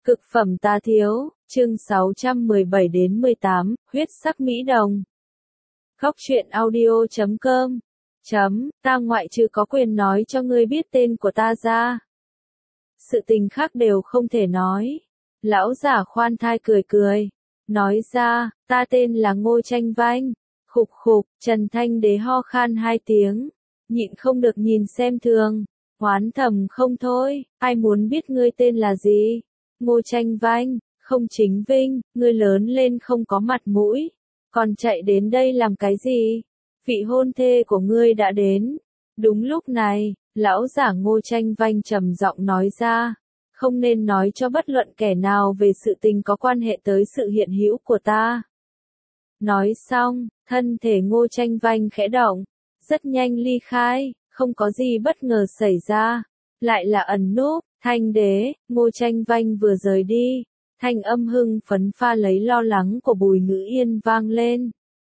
Cực phẩm tá thiếu, chương 617 đến 18, huyết sắc mỹ đồng. Góc truyện audio.com. Ta ngoại trừ có quyền nói cho ngươi biết tên của ta ra. Sự tình khác đều không thể nói. Lão giả khoan thai cười cười. Nói ra, ta tên là Ngô Tranh Vanh. Khục khục, Trần Thanh Đế ho khan 2 tiếng. Nhịn không được nhìn xem thường. Oán thầm không thôi, ai muốn biết ngươi tên là gì? Ngô Tranh Vanh, không chính vinh, ngươi lớn lên không có mặt mũi. Còn chạy đến đây làm cái gì? Vị hôn thê của ngươi đã đến. Đúng lúc này, lão giả Ngô Tranh Vanh trầm giọng nói ra. Không nên nói cho bất luận kẻ nào về sự tình có quan hệ tới sự hiện hữu của ta. Nói xong, thân thể Ngô Tranh Vanh khẽ động. Rất nhanh ly khai, không có gì bất ngờ xảy ra. Lại là ẩn núp, Thanh Đế, Ngô Tranh Vanh vừa rời đi. Thanh âm hưng phấn pha lấy lo lắng của Bùi Ngữ Yên vang lên.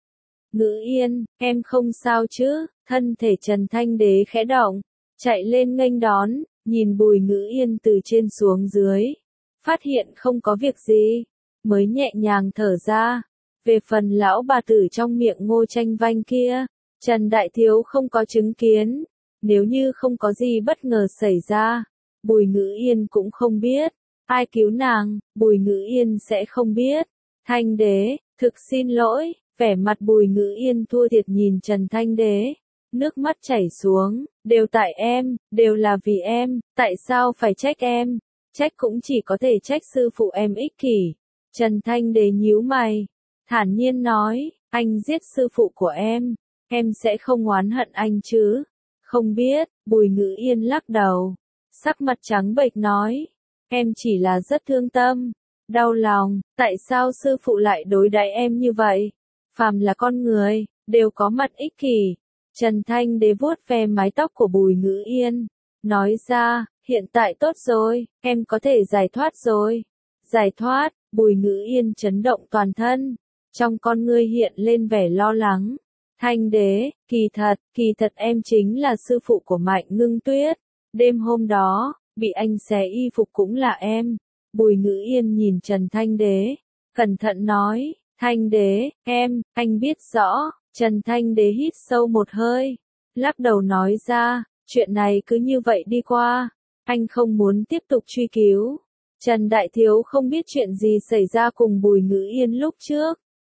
Ngữ Yên, em không sao chứ? Thân thể Trần Thanh Đế khẽ động, chạy lên nghênh đón, nhìn Bùi Ngữ Yên từ trên xuống dưới. Phát hiện không có việc gì, mới nhẹ nhàng thở ra. Về phần lão bà tử trong miệng Ngô Tranh Vanh kia, Trần Đại Thiếu không có chứng kiến. Nếu như không có gì bất ngờ xảy ra, Bùi Ngữ Yên cũng không biết. Ai cứu nàng, Bùi Ngữ Yên sẽ không biết. Thanh Đế, thực xin lỗi, vẻ mặt Bùi Ngữ Yên thua thiệt nhìn Trần Thanh Đế. Nước mắt chảy xuống, đều tại em, đều là vì em, tại sao phải trách em? Trách cũng chỉ có thể trách sư phụ em ích kỷ. Trần Thanh Đế nhíu mày, thản nhiên nói, anh giết sư phụ của em sẽ không oán hận anh chứ? Không biết, Bùi Ngữ Yên lắc đầu, sắc mặt trắng bệch nói, em chỉ là rất thương tâm, đau lòng, tại sao sư phụ lại đối đãi em như vậy? Phàm là con người, đều có mặt ích kỷ. Trần Thanh Đế vuốt ve mái tóc của Bùi Ngữ Yên, nói ra, hiện tại tốt rồi, em có thể giải thoát rồi. Giải thoát, Bùi Ngữ Yên chấn động toàn thân, trong con ngươi hiện lên vẻ lo lắng. Thanh Đế, kỳ thật em chính là sư phụ của Mạnh Ngưng Tuyết. Đêm hôm đó, bị anh xé y phục cũng là em. Bùi Ngữ Yên nhìn Trần Thanh Đế, cẩn thận nói, Thanh Đế, anh biết rõ. Trần Thanh Đế hít sâu một hơi, lắc đầu nói ra, chuyện này cứ như vậy đi qua. Anh không muốn tiếp tục truy cứu. Trần Đại Thiếu không biết chuyện gì xảy ra cùng Bùi Ngữ Yên lúc trước.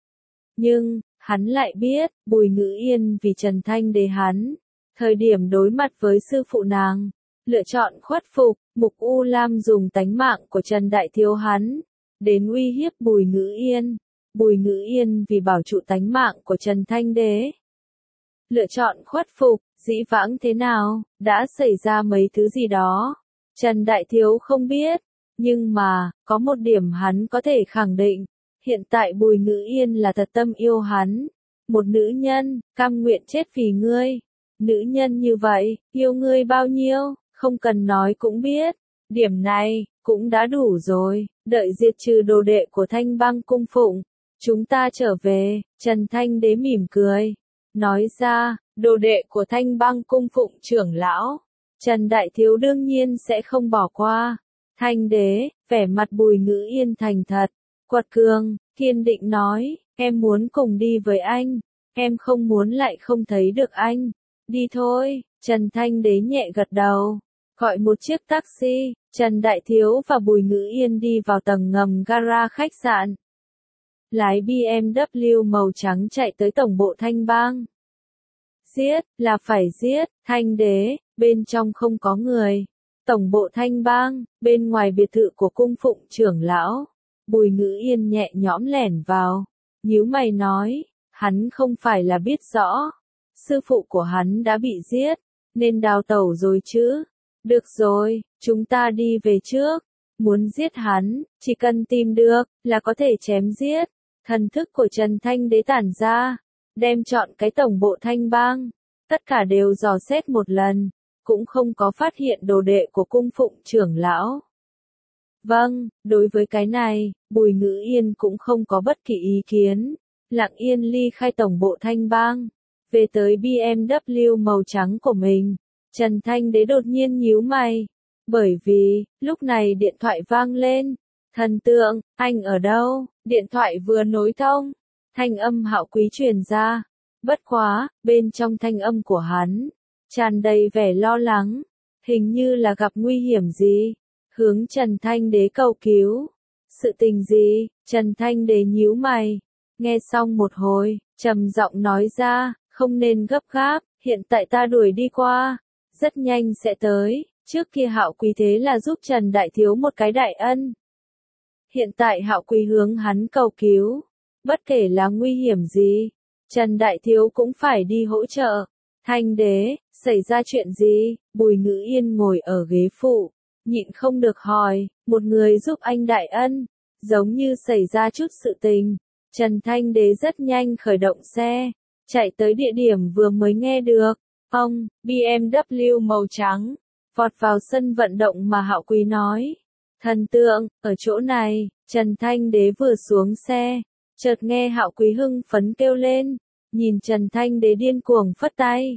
Nhưng, hắn lại biết, Bùi Ngữ Yên vì Trần Thanh Đế hắn, thời điểm đối mặt với sư phụ nàng, lựa chọn khuất phục. Mục U Lam dùng tánh mạng của Trần Đại Thiếu hắn, đến uy hiếp Bùi Ngữ Yên. Bùi Ngữ Yên vì bảo trụ tánh mạng của Trần Thanh Đế, lựa chọn khuất phục. Dĩ vãng thế nào, đã xảy ra mấy thứ gì đó, Trần Đại Thiếu không biết. Nhưng mà, có một điểm hắn có thể khẳng định. Hiện tại Bùi Ngữ Yên là thật tâm yêu hắn. Một nữ nhân, cam nguyện chết vì ngươi. Nữ nhân như vậy, yêu ngươi bao nhiêu, không cần nói cũng biết. Điểm này, cũng đã đủ rồi. Đợi diệt trừ đồ đệ của Thanh Bang cung phụng, chúng ta trở về. Trần Thanh Đế mỉm cười, nói ra, đồ đệ của Thanh Bang cung phụng trưởng lão, Trần Đại Thiếu đương nhiên sẽ không bỏ qua. Thanh Đế, vẻ mặt Bùi Ngữ Yên thành thật, quật cường, kiên định nói, em muốn cùng đi với anh, em không muốn lại không thấy được anh. Đi thôi. Trần Thanh Đế nhẹ gật đầu, gọi một chiếc taxi. Trần Đại Thiếu và Bùi Ngữ Yên đi vào tầng ngầm gara khách sạn. Lái BMW màu trắng chạy tới tổng bộ Thanh Bang. Giết, là phải giết. Thanh Đế, bên trong không có người. Tổng bộ Thanh Bang, bên ngoài biệt thự của cung phụng trưởng lão. Bùi Ngữ Yên nhẹ nhõm lẻn vào, nhíu mày nói, hắn không phải là biết rõ, sư phụ của hắn đã bị giết, nên đào tẩu rồi chứ. Được rồi, chúng ta đi về trước. Muốn giết hắn, chỉ cần tìm được, là có thể chém giết. Thần thức của Trần Thanh Đế tản ra, đem chọn cái tổng bộ Thanh Bang, tất cả đều dò xét một lần, cũng không có phát hiện đồ đệ của cung phụng trưởng lão. Vâng, đối với cái này, Bùi Ngữ Yên cũng không có bất kỳ ý kiến. Lặng yên ly khai tổng bộ Thanh Bang, về tới BMW màu trắng của mình. Trần Thanh Đế đột nhiên nhíu mày, bởi vì, lúc này điện thoại vang lên. Thần tượng, anh ở đâu? Điện thoại vừa nối thông, thanh âm Hạo Quý truyền ra. Bất quá, bên trong thanh âm của hắn, tràn đầy vẻ lo lắng, hình như là gặp nguy hiểm gì, hướng Trần Thanh Đế cầu cứu. Sự tình gì? Trần Thanh Đế nhíu mày, nghe xong một hồi, trầm giọng nói ra, không nên gấp gáp, hiện tại ta đuổi đi qua, rất nhanh sẽ tới, trước kia Hạo Quý thế là giúp Trần Đại Thiếu một cái đại ân. Hiện tại Hạo Quý hướng hắn cầu cứu, bất kể là nguy hiểm gì, Trần Đại Thiếu cũng phải đi hỗ trợ. Thanh Đế, xảy ra chuyện gì? Bùi Ngữ Yên ngồi ở ghế phụ, nhịn không được hỏi, một người giúp anh đại ân, giống như xảy ra chút sự tình. Trần Thanh Đế rất nhanh khởi động xe, chạy tới địa điểm vừa mới nghe được. Ông, BMW màu trắng, vọt vào sân vận động mà Hạo Quý nói. Thần tượng, ở chỗ này, Trần Thanh Đế vừa xuống xe, chợt nghe Hạo Quý hưng phấn kêu lên, nhìn Trần Thanh Đế điên cuồng phất tay.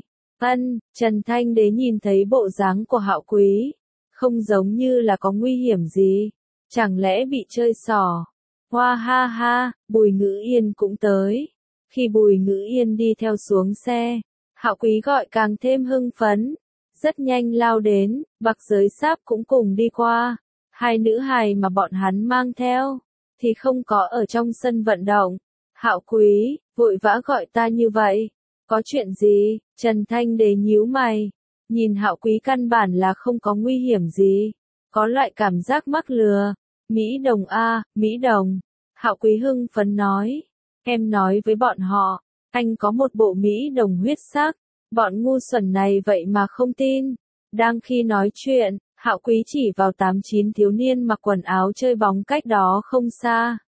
Trần Thanh Đế nhìn thấy bộ dáng của Hạo Quý, không giống như là có nguy hiểm gì, chẳng lẽ bị chơi xỏ. Hoa ha ha, Bùi Ngữ Yên cũng tới. Khi Bùi Ngữ Yên đi theo xuống xe, Hạo Quý gọi càng thêm hưng phấn, rất nhanh lao đến, Bạc Giới Sáp cũng cùng đi qua. Hai nữ hài mà bọn hắn mang theo, thì không có ở trong sân vận động. Hạo Quý, vội vã gọi ta như vậy, có chuyện gì? Trần Thanh Đế nhíu mày, nhìn Hạo Quý căn bản là không có nguy hiểm gì, có loại cảm giác mắc lừa. Mỹ Đồng a, Mỹ Đồng. Hạo Quý hưng phấn nói, em nói với bọn họ, anh có một bộ Mỹ Đồng huyết sắc, bọn ngu xuẩn này vậy mà không tin. Đang khi nói chuyện, Hạo Quý chỉ vào 8-9 thiếu niên mặc quần áo chơi bóng cách đó không xa.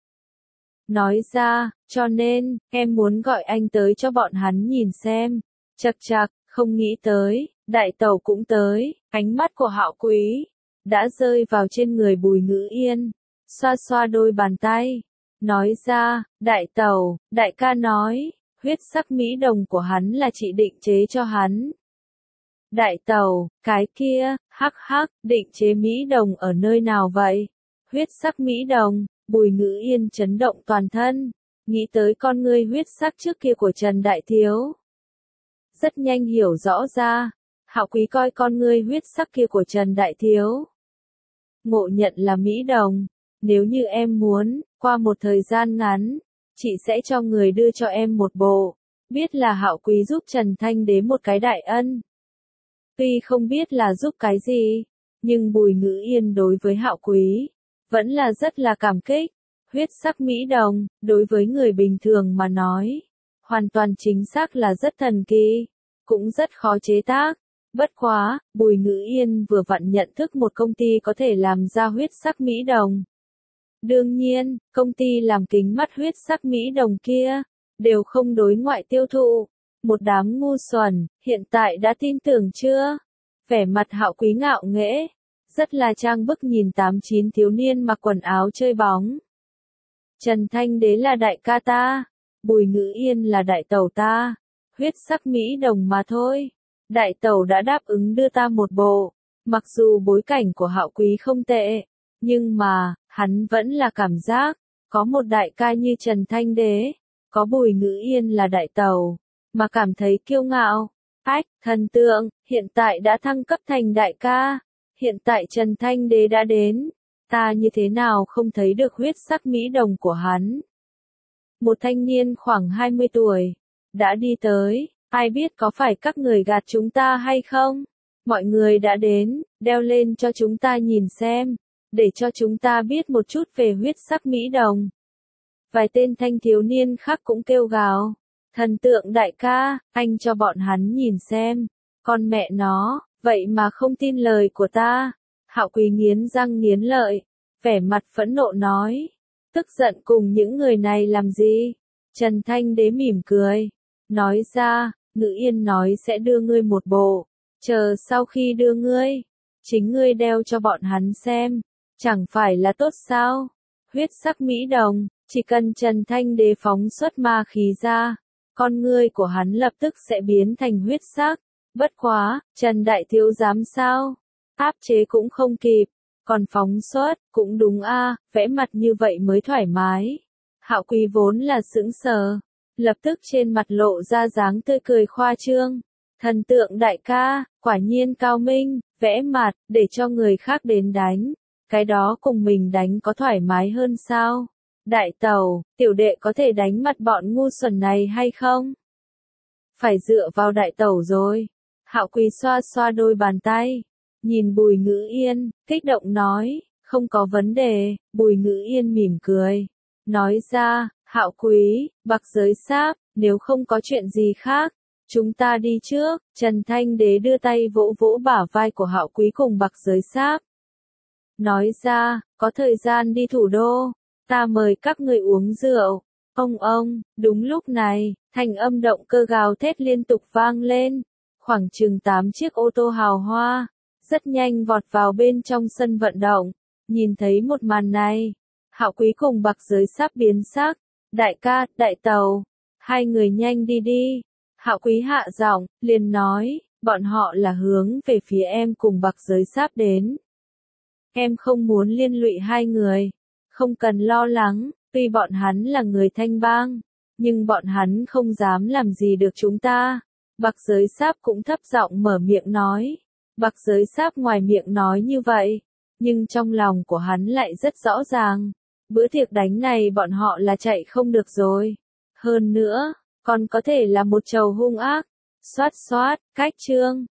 Nói ra, cho nên, em muốn gọi anh tới cho bọn hắn nhìn xem. Chậc chậc, không nghĩ tới, đại tẩu cũng tới. Ánh mắt của Hạo Quý đã rơi vào trên người Bùi Ngữ Yên, xoa xoa đôi bàn tay, nói ra, đại tẩu, đại ca nói, huyết sắc Mỹ Đồng của hắn là chị định chế cho hắn. Đại tẩu, cái kia, hắc hắc, định chế Mỹ Đồng ở nơi nào vậy? Huyết sắc Mỹ Đồng. Bùi Ngữ Yên chấn động toàn thân, nghĩ tới con ngươi huyết sắc trước kia của Trần Đại Thiếu. Rất nhanh hiểu rõ ra, Hạo Quý coi con ngươi huyết sắc kia của Trần Đại Thiếu. Ngộ nhận là Mỹ Đồng, nếu như em muốn, qua một thời gian ngắn, chị sẽ cho người đưa cho em một bộ. Biết là Hạo Quý giúp Trần Thanh Đế một cái đại ân. Tuy không biết là giúp cái gì, nhưng Bùi Ngữ Yên đối với Hạo Quý vẫn là rất là cảm kích. Huyết sắc Mỹ Đồng, đối với người bình thường mà nói, hoàn toàn chính xác là rất thần kỳ, cũng rất khó chế tác. Bất quá, Bùi Ngữ Yên vừa vặn nhận thức một công ty có thể làm ra huyết sắc Mỹ Đồng. Đương nhiên, công ty làm kính mắt huyết sắc Mỹ Đồng kia, đều không đối ngoại tiêu thụ. Một đám ngu xuẩn, hiện tại đã tin tưởng chưa? Vẻ mặt Hạo Quý ngạo nghễ, rất là trang bức nhìn 8-9 thiếu niên mặc quần áo chơi bóng. Trần Thanh Đế là đại ca ta, Bùi Ngữ Yên là đại tẩu ta, huyết sắc Mỹ Đồng mà thôi. Đại tẩu đã đáp ứng đưa ta một bộ, mặc dù bối cảnh của Hạo Quý không tệ, nhưng mà, hắn vẫn là cảm giác, có một đại ca như Trần Thanh Đế, có Bùi Ngữ Yên là đại tẩu, mà cảm thấy kiêu ngạo. Ách, thần tượng, hiện tại đã thăng cấp thành đại ca. Hiện tại Trần Thanh Đế đã đến, ta như thế nào không thấy được huyết sắc Mỹ Đồng của hắn. Một thanh niên khoảng 20 tuổi, đã đi tới, ai biết có phải các người gạt chúng ta hay không? Mọi người đã đến, đeo lên cho chúng ta nhìn xem, để cho chúng ta biết một chút về huyết sắc Mỹ Đồng. Vài tên thanh thiếu niên khác cũng kêu gào, thần tượng đại ca, anh cho bọn hắn nhìn xem, con mẹ nó. Vậy mà không tin lời của ta. Hạo Quý nghiến răng nghiến lợi, vẻ mặt phẫn nộ nói, tức giận cùng những người này làm gì? Trần Thanh Đế mỉm cười, nói ra, Ngữ Yên nói sẽ đưa ngươi một bộ, chờ sau khi đưa ngươi, chính ngươi đeo cho bọn hắn xem, chẳng phải là tốt sao? Huyết sắc Mỹ Đồng, chỉ cần Trần Thanh Đế phóng xuất ma khí ra, con ngươi của hắn lập tức sẽ biến thành huyết sắc. Bất quá, Trần Đại Thiếu dám sao? Áp chế cũng không kịp, Còn phóng xuất, cũng đúng a, vẽ mặt như vậy mới thoải mái. Hạo Quý vốn là sững sờ, lập tức trên mặt lộ ra dáng tươi cười khoa trương. Thần tượng đại ca, quả nhiên cao minh, vẽ mặt, để cho người khác đến đánh. Cái đó cùng mình đánh có thoải mái hơn sao? Đại tẩu, tiểu đệ có thể đánh mặt bọn ngu xuẩn này hay không? Phải dựa vào đại tẩu rồi. Hạo Quý xoa xoa đôi bàn tay, nhìn Bùi Ngữ Yên, kích động nói, không có vấn đề. Bùi Ngữ Yên mỉm cười, nói ra, Hạo Quý, Bạc Giới Sáp, nếu không có chuyện gì khác, chúng ta đi trước. Trần Thanh Đế đưa tay vỗ vỗ bả vai của Hạo Quý cùng Bạc Giới Sáp. Nói ra, có thời gian đi thủ đô, ta mời các người uống rượu. Ông, đúng lúc này, thanh âm động cơ gào thét liên tục vang lên. Khoảng chừng 8 chiếc ô tô hào hoa, rất nhanh vọt vào bên trong sân vận động. Nhìn thấy một màn này, Hạo Quý cùng Bạc Giới Sáp biến sắc. Đại ca, đại tàu, hai người nhanh đi đi. Hạo Quý hạ giọng, liền nói, bọn họ là hướng về phía em cùng Bạc Giới Sáp đến. Em không muốn liên lụy hai người, không cần lo lắng, tuy bọn hắn là người Thanh Bang, nhưng bọn hắn không dám làm gì được chúng ta. Bạc Giới Sáp cũng thấp giọng mở miệng nói. Bạc Giới Sáp ngoài miệng nói như vậy, nhưng trong lòng của hắn lại rất rõ ràng. Bữa tiệc đánh này bọn họ là chạy không được rồi. Hơn nữa, còn có thể là một trầu hung ác. Xoát xoát, cách chương.